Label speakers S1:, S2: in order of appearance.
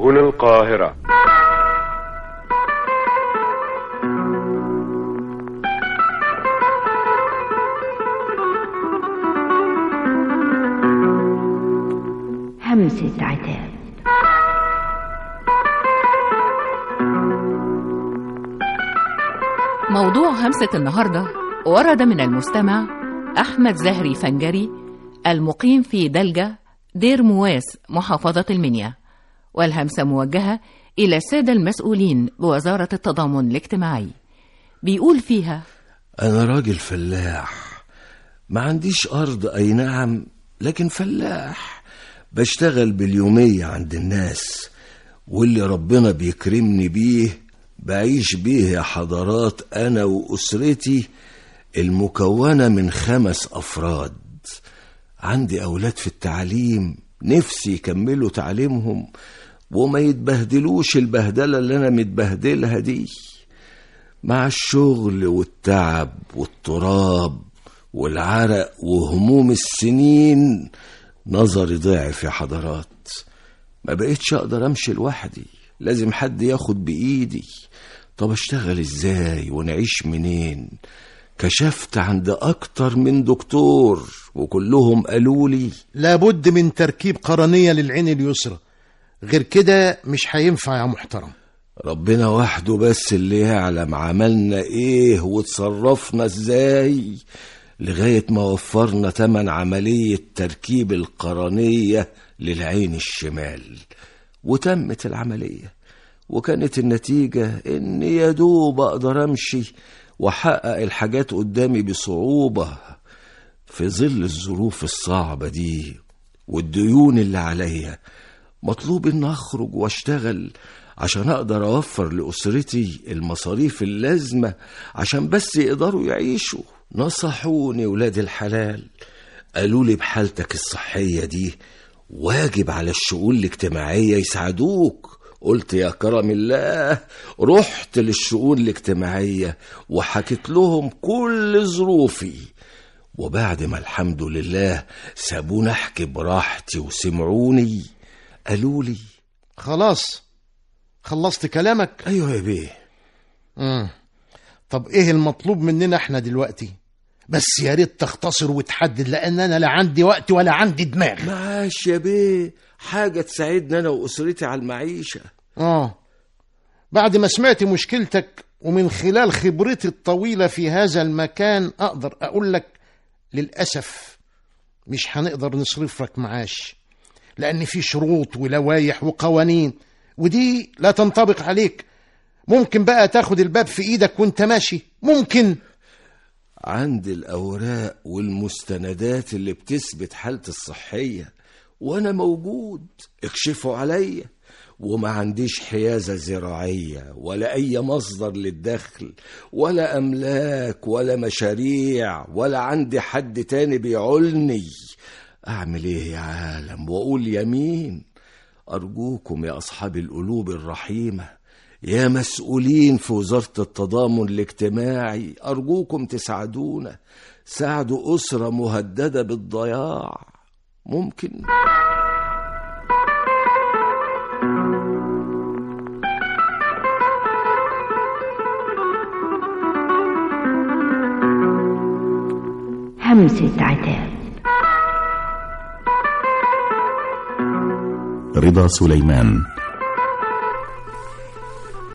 S1: سبل القاهرة.
S2: همسة عتاب.
S3: موضوع همسة النهاردة ورد من المستمع أحمد زهري فنجري المقيم في دلجة دير مواس محافظة المنيا، والهمسة موجهة إلى السادة المسؤولين بوزارة التضامن الاجتماعي. بيقول فيها:
S4: أنا راجل فلاح، ما عنديش أرض أي نعم، لكن فلاح بشتغل باليومية عند الناس، واللي ربنا بيكرمني بيه بعيش بيه يا حضرات أنا وأسرتي المكونة من 5 أفراد. عندي أولاد في التعليم، نفسي يكملوا تعليمهم وما يتبهدلوش البهدلة اللي أنا متبهدلها دي. مع الشغل والتعب والتراب والعرق وهموم السنين نظري ضعف يا حضرات، ما بقيتش أقدر أمشي لوحدي، لازم حد ياخد بإيدي. طب أشتغل إزاي ونعيش منين؟ كشفت عند أكتر من دكتور وكلهم قالوا لي
S5: لابد من تركيب قرنية للعين اليسرى، غير كده مش هينفع يا محترم.
S4: ربنا وحده بس اللي يعلم عملنا ايه وتصرفنا ازاي لغاية ما وفرنا تمن عملية تركيب القرنية للعين الشمال، وتمت العملية، وكانت النتيجة ان يدوب اقدر امشي واحقق الحاجات قدامي بصعوبة في ظل الظروف الصعبة دي والديون اللي عليا. مطلوب ان اخرج واشتغل عشان اقدر اوفر لأسرتي المصاريف اللازمة عشان بس يقدروا يعيشوا. نصحوني ولاد الحلال، قالوا لي بحالتك الصحية دي واجب على الشؤون الاجتماعية يساعدوك. قلت يا كرم الله، رحت للشؤون الاجتماعية وحكيت لهم كل ظروفي، وبعد ما الحمد لله سابوني احكي براحتي وسمعوني قالوا لي:
S5: خلاص خلصت كلامك؟
S4: ايوه يا بيه.
S5: طب ايه المطلوب مننا احنا دلوقتي؟ بس يا ريت تختصر وتحدد، لان انا لا عندي وقت ولا عندي دماغ.
S4: معاش يا بيه، حاجة تساعدنا انا واسرتي على المعيشة.
S5: بعد ما سمعت مشكلتك ومن خلال خبرتي الطويلة في هذا المكان اقدر اقول لك للأسف مش هنقدر نصرف لك معاش، لان في شروط ولوايح وقوانين ودي لا تنطبق عليك. ممكن بقى تاخد الباب في ايدك وانت ماشي؟ ممكن.
S4: عندي الأوراق والمستندات اللي بتثبت حالتي الصحية وأنا موجود، اكشفوا عليا. وما عنديش حيازة زراعية ولا أي مصدر للدخل ولا أملاك ولا مشاريع ولا عندي حد تاني بيعولني. أعمل إيه يا عالم وأقول يمين؟ أرجوكم يا أصحاب القلوب الرحيمة، يا مسؤولين في وزارة التضامن الاجتماعي، أرجوكم تساعدونا، ساعدوا أسرة مهددة بالضياع. ممكن؟
S2: همسة عتاب.
S6: رضا سليمان.